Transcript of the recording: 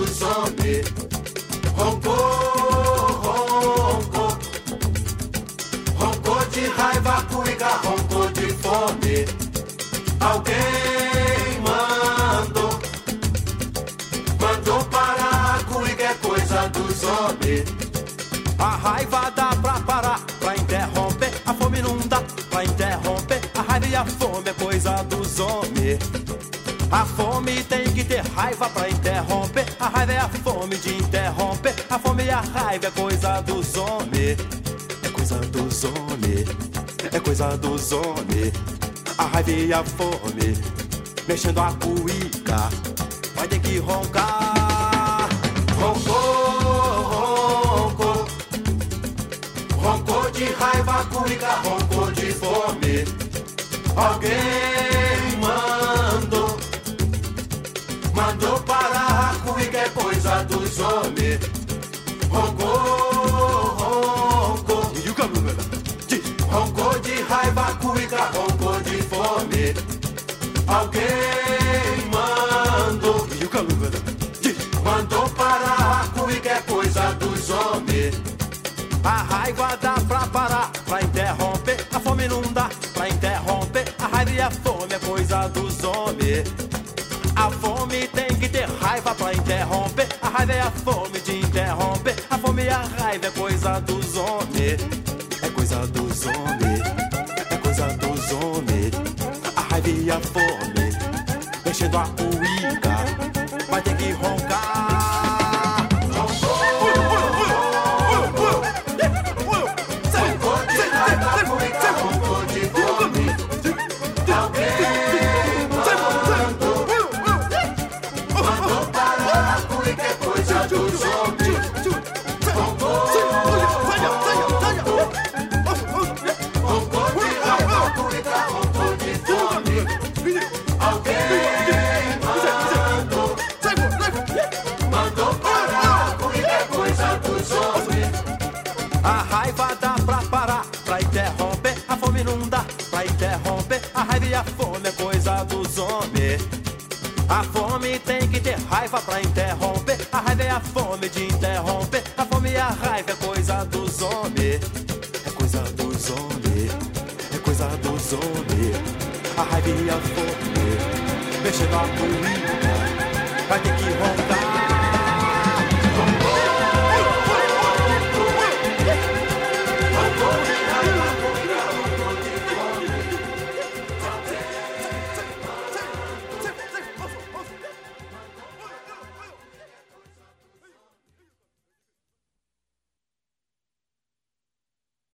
dos homens. Roncou, roncou. Roncou de raiva, cuiga, roncou de fome. Alguém mandou parar, cuiga é coisa dos homens. A raiva dá pra parar, pra interromper. A fome não dá pra interromper. A raiva e a fome é coisa dos homens. A fome tem que ter raiva pra interromper. A raiva é a fome de interromper. A fome e a raiva é coisa dos homens. É coisa dos homens. É coisa dos homens. A raiva e a fome mexendo a cuíca. Vai ter que roncar. Roncou, roncou. Roncou de raiva, cuiga, roncou de fome. Alguém mandou parar, cuiga é coisa dos homens. Roncou, roncou. Roncou de raiva, cuiga, roncou de fome. Alguém mandou parar, cuiga é coisa dos homens. A raiva dá pra parar, pra interromper. A fome não dá pra interromper. A raiva e a fome é coisa dos homens. A fome tem que ter raiva pra interromper. A raiva é a fome de interromper. A fome e a raiva é coisa dos homens. É coisa dos homens. É coisa dos homens. A raiva e a fome mexendo a cuíca. Vai ter que roncar. A raiva dá pra parar, pra interromper. A fome não dá pra interromper. A raiva e a fome é coisa dos homens. A fome tem que ter raiva pra interromper. A raiva é a fome de interromper. A fome e a raiva é coisa dos homens. É coisa dos homens. É coisa dos homens. A raiva e a fome mexendo a cuíca. Vai ter que roncar.